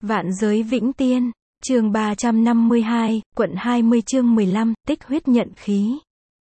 Vạn giới vĩnh tiên, chương 352, quận 20 chương 15, tích huyết nhận khí.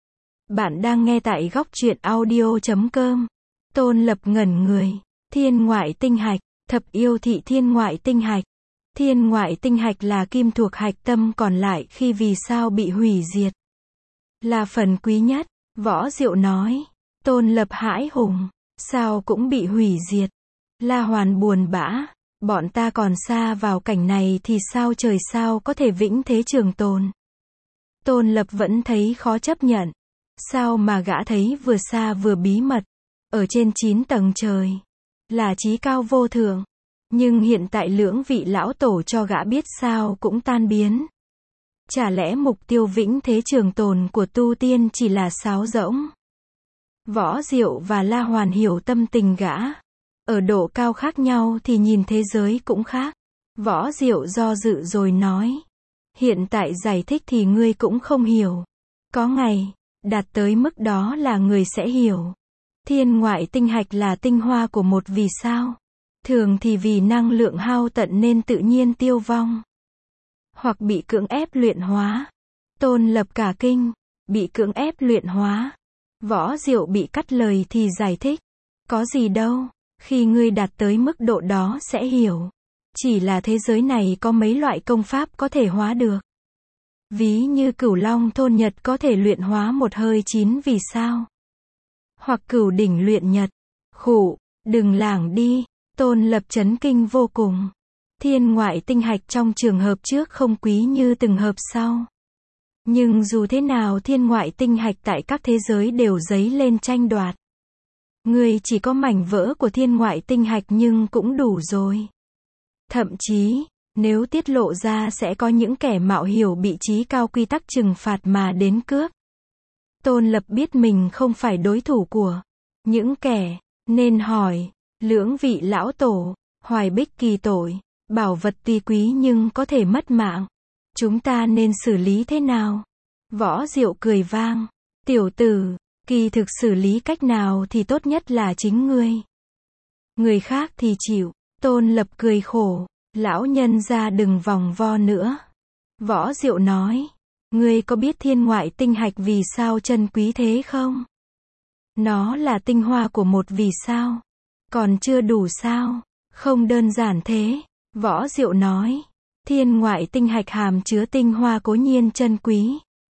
Bạn đang nghe tại góc truyện audio.com. Tôn Lập ngẩn người. Thiên ngoại tinh hạch, thập yêu thị thiên ngoại tinh hạch. Thiên ngoại tinh hạch là kim thuộc hạch tâm còn lại khi vì sao bị hủy diệt. Là phần quý nhất, Võ Diệu nói. Tôn Lập hãi hùng, sao cũng bị hủy diệt. La Hoàn buồn bã. Bọn ta còn xa vào cảnh này thì sao trời sao có thể vĩnh thế trường tồn. Tôn Lập vẫn thấy khó chấp nhận. Sao mà gã thấy vừa xa vừa bí mật. Ở trên 9 tầng trời. Là chí cao vô thượng. Nhưng hiện tại lưỡng vị lão tổ cho gã biết sao cũng tan biến. Chả lẽ mục tiêu vĩnh thế trường tồn của tu tiên chỉ là sáo rỗng. Võ Diệu và La Hoàn hiểu tâm tình gã. Ở độ cao khác nhau thì nhìn thế giới cũng khác. Võ Diệu do dự rồi nói. Hiện tại giải thích thì ngươi cũng không hiểu. Có ngày, đạt tới mức đó là người sẽ hiểu. Thiên ngoại tinh hạch là tinh hoa của một vì sao. Thường thì vì năng lượng hao tận nên tự nhiên tiêu vong. Hoặc bị cưỡng ép luyện hóa. Tôn Lập cả kinh. Bị cưỡng ép luyện hóa. Võ Diệu bị cắt lời thì giải thích. Có gì đâu. Khi ngươi đạt tới mức độ đó sẽ hiểu. Chỉ là thế giới này có mấy loại công pháp có thể hóa được. Ví như Cửu Long Thôn Nhật có thể luyện hóa một hơi 9 vì sao. Hoặc Cửu Đỉnh luyện nhật. Khụ, đừng lảng đi. Tôn Lập chấn kinh vô cùng. Thiên ngoại tinh hạch trong trường hợp trước không quý như từng hợp sau. Nhưng dù thế nào thiên ngoại tinh hạch tại các thế giới đều dấy lên tranh đoạt. Ngươi chỉ có mảnh vỡ của thiên ngoại tinh hạch nhưng cũng đủ rồi. Thậm chí, nếu tiết lộ ra sẽ có những kẻ mạo hiểu bị chí cao quy tắc trừng phạt mà đến cướp. Tôn Lập biết mình không phải đối thủ của những kẻ, nên hỏi, lưỡng vị lão tổ, Hoài Bích kỳ tội, bảo vật tuy quý nhưng có thể mất mạng. Chúng ta nên xử lý thế nào? Võ Diệu cười vang, tiểu tử. Kỳ thực xử lý cách nào thì tốt nhất là chính ngươi. Người khác thì chịu. Tôn Lập cười khổ. Lão nhân ra đừng vòng vo nữa. Võ Diệu nói. Ngươi có biết thiên ngoại tinh hạch vì sao chân quý thế không? Nó là tinh hoa của một vì sao. Còn chưa đủ sao? Không đơn giản thế. Võ Diệu nói. Thiên ngoại tinh hạch hàm chứa tinh hoa cố nhiên chân quý.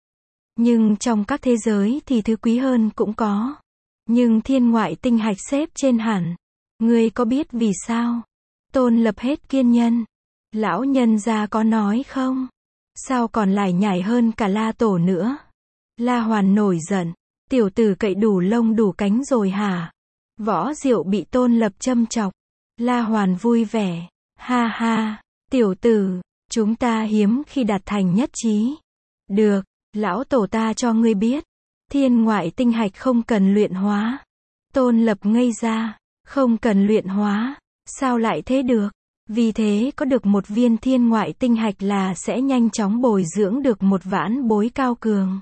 Nhưng trong các thế giới thì thứ quý hơn cũng có. Nhưng thiên ngoại tinh hạch xếp trên hẳn. Ngươi có biết vì sao? Tôn Lập hết kiên nhẫn. Lão nhân gia có nói không? Sao còn lải nhải hơn cả La Tổ nữa? La Hoàn nổi giận. Tiểu tử cậy đủ lông đủ cánh rồi hả? Võ Diệu bị Tôn Lập châm chọc. La Hoàn vui vẻ. Ha ha, tiểu tử, chúng ta hiếm khi đạt thành nhất trí. Được. Lão tổ ta cho ngươi biết. Thiên ngoại tinh hạch không cần luyện hóa. Tôn Lập ngây ra. Không cần luyện hóa. Sao lại thế được? Vì thế có được một viên thiên ngoại tinh hạch là sẽ nhanh chóng bồi dưỡng được một vãn bối cao cường.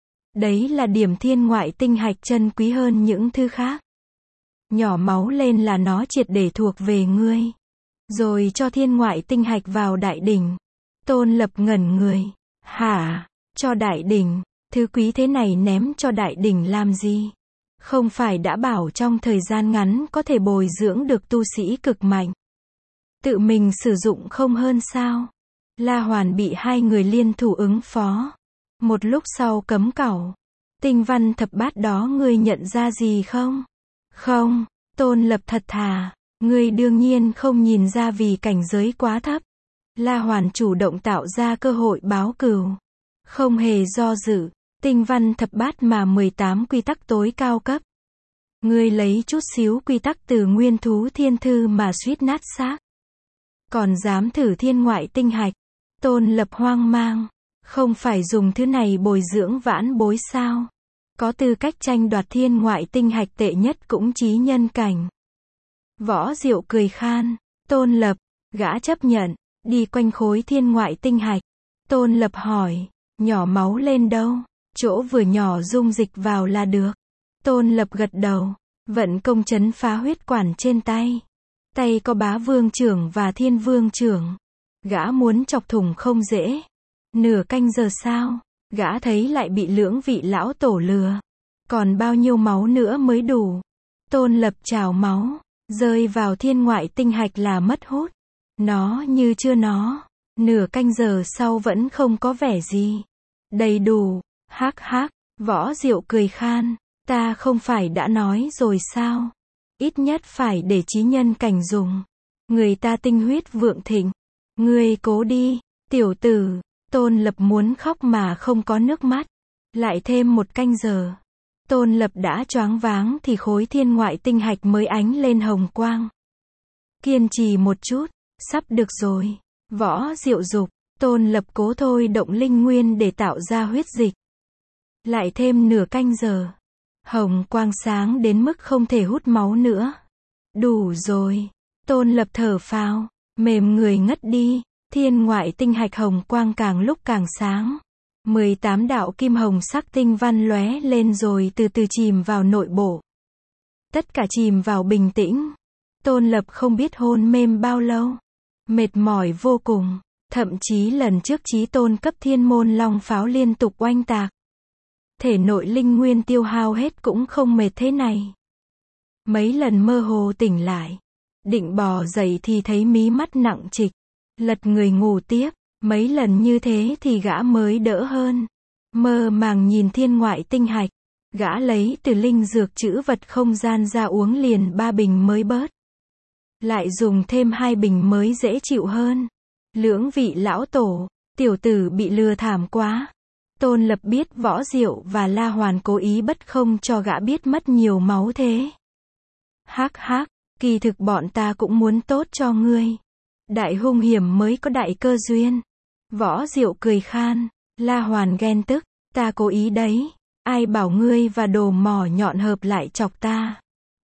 Đấy là điểm thiên ngoại tinh hạch chân quý hơn những thứ khác. Nhỏ máu lên là nó triệt để thuộc về ngươi. Rồi cho thiên ngoại tinh hạch vào đại đỉnh. Tôn Lập ngẩn người. Hả? Cho đại đỉnh, thứ quý thế này ném cho đại đỉnh làm gì? Không phải đã bảo trong thời gian ngắn có thể bồi dưỡng được tu sĩ cực mạnh. Tự mình sử dụng không hơn sao? La Hoàn bị hai người liên thủ ứng phó. Một lúc sau cấm cẩu. Tinh văn thập bát đó ngươi nhận ra gì không? Không, Tôn Lập thật thà. Ngươi đương nhiên không nhìn ra vì cảnh giới quá thấp. La Hoàn chủ động tạo ra cơ hội báo cừu. Không hề do dự, tinh văn thập bát mà 18 quy tắc tối cao cấp. Ngươi lấy chút xíu quy tắc từ nguyên thú thiên thư mà suýt nát xác. Còn dám thử thiên ngoại tinh hạch. Tôn Lập hoang mang. Không phải dùng thứ này bồi dưỡng vãn bối sao? Có tư cách tranh đoạt thiên ngoại tinh hạch tệ nhất cũng chí nhân cảnh. Võ Diệu cười khan. Tôn Lập, gã chấp nhận, đi quanh khối thiên ngoại tinh hạch. Tôn Lập hỏi. Nhỏ máu lên đâu? Chỗ vừa nhỏ dung dịch vào là được. Tôn Lập gật đầu. Vận công chấn phá huyết quản trên tay. Tay có Bá Vương trưởng và Thiên Vương trưởng. Gã muốn chọc thủng không dễ. Nửa canh giờ sau, gã thấy lại bị lưỡng vị lão tổ lừa. Còn bao nhiêu máu nữa mới đủ? Tôn Lập trào máu, rơi vào thiên ngoại tinh hạch là mất hút. Nó như chưa nó. Nửa canh giờ sau vẫn không có vẻ gì. Đầy đủ. Hắc hắc. Võ Diệu cười khan. Ta không phải đã nói rồi sao? Ít nhất phải để chí nhân cảnh dùng. Người ta tinh huyết vượng thịnh. Ngươi cố đi, tiểu tử. Tôn Lập muốn khóc mà không có nước mắt. Lại thêm một canh giờ. Tôn Lập đã choáng váng thì khối thiên ngoại tinh hạch mới ánh lên hồng quang. Kiên trì một chút, sắp được rồi. Võ Diệu dục. Tôn Lập cố thôi động linh nguyên để tạo ra huyết dịch. Lại thêm nửa canh giờ. Hồng quang sáng đến mức không thể hút máu nữa. Đủ rồi. Tôn Lập thở phào, mềm người ngất đi. Thiên ngoại tinh hạch hồng quang càng lúc càng sáng. 18 đạo kim hồng sắc tinh văn lóe lên rồi từ từ chìm vào nội bộ. Tất cả chìm vào bình tĩnh. Tôn Lập không biết hôn mê bao lâu. Mệt mỏi vô cùng. Thậm chí lần trước chí tôn cấp thiên môn long pháo liên tục oanh tạc. Thể nội linh nguyên tiêu hao hết cũng không mệt thế này. Mấy lần mơ hồ tỉnh lại. Định bò dậy thì thấy mí mắt nặng trịch. Lật người ngủ tiếp. Mấy lần như thế thì gã mới đỡ hơn. Mơ màng nhìn thiên ngoại tinh hạch. Gã lấy từ linh dược trữ vật không gian ra uống liền 3 bình mới bớt. Lại dùng thêm 2 bình mới dễ chịu hơn. Lưỡng vị lão tổ, tiểu tử bị lừa thảm quá. Tôn Lập biết Võ Diệu và La Hoàn cố ý bất không cho gã biết mất nhiều máu thế. Hắc hắc, kỳ thực bọn ta cũng muốn tốt cho ngươi. Đại hung hiểm mới có đại cơ duyên. Võ Diệu cười khan. La Hoàn ghen tức. Ta cố ý đấy. Ai bảo ngươi và đồ mỏ nhọn hợp lại chọc ta.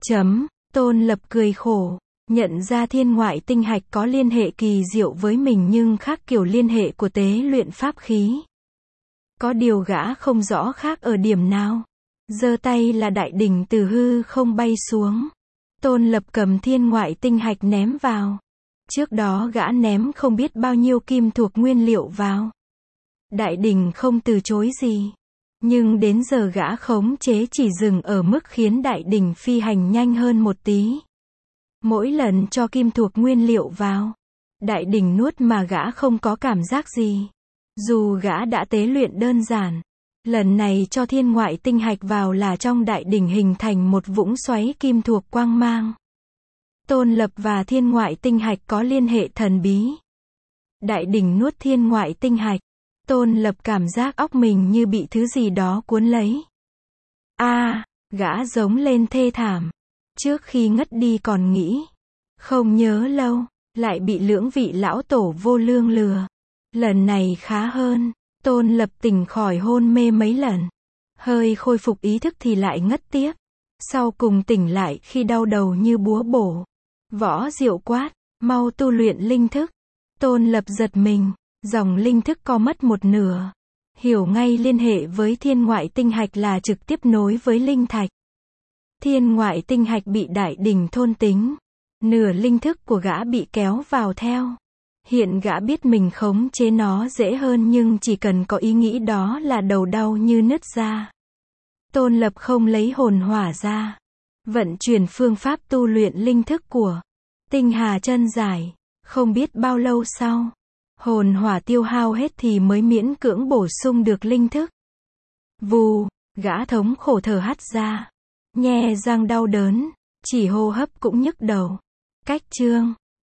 Tôn Lập cười khổ. Nhận ra thiên ngoại tinh hạch có liên hệ kỳ diệu với mình nhưng khác kiểu liên hệ của tế luyện pháp khí. Có điều gã không rõ khác ở điểm nào. Giơ tay là đại đỉnh từ hư không bay xuống. Tôn Lập cầm thiên ngoại tinh hạch ném vào. Trước đó gã ném không biết bao nhiêu kim thuộc nguyên liệu vào. Đại đỉnh không từ chối gì. Nhưng đến giờ gã khống chế chỉ dừng ở mức khiến đại đỉnh phi hành nhanh hơn một tí. Mỗi lần cho kim thuộc nguyên liệu vào, đại đỉnh nuốt mà gã không có cảm giác gì. Dù gã đã tế luyện đơn giản, lần này cho thiên ngoại tinh hạch vào là trong đại đỉnh hình thành một vũng xoáy kim thuộc quang mang. Tôn Lập và thiên ngoại tinh hạch có liên hệ thần bí. Đại đỉnh nuốt thiên ngoại tinh hạch. Tôn Lập cảm giác óc mình như bị thứ gì đó cuốn lấy. Gã giống lên thê thảm. Trước khi ngất đi còn nghĩ. Không nhớ lâu, lại bị lưỡng vị lão tổ vô lương lừa. Lần này khá hơn. Tôn Lập tỉnh khỏi hôn mê mấy lần. Hơi khôi phục ý thức thì lại ngất tiếp. Sau cùng tỉnh lại khi đau đầu như búa bổ. Võ Diệu quát, mau tu luyện linh thức. Tôn Lập giật mình, dòng linh thức co mất một nửa. Hiểu ngay liên hệ với thiên ngoại tinh hạch là trực tiếp nối với linh thạch. Thiên ngoại tinh hạch bị đại đỉnh thôn tính. Nửa linh thức của gã bị kéo vào theo. Hiện gã biết mình khống chế nó dễ hơn nhưng chỉ cần có ý nghĩ đó là đầu đau như nứt ra. Tôn Lập không lấy hồn hỏa ra. Vận chuyển phương pháp tu luyện linh thức của Tinh Hà Chân Giải. Không biết bao lâu sau, hồn hỏa tiêu hao hết thì mới miễn cưỡng bổ sung được linh thức. Vù, gã thống khổ thở hắt ra. Nhe răng đau đớn, chỉ hô hấp cũng nhức đầu. Cách chương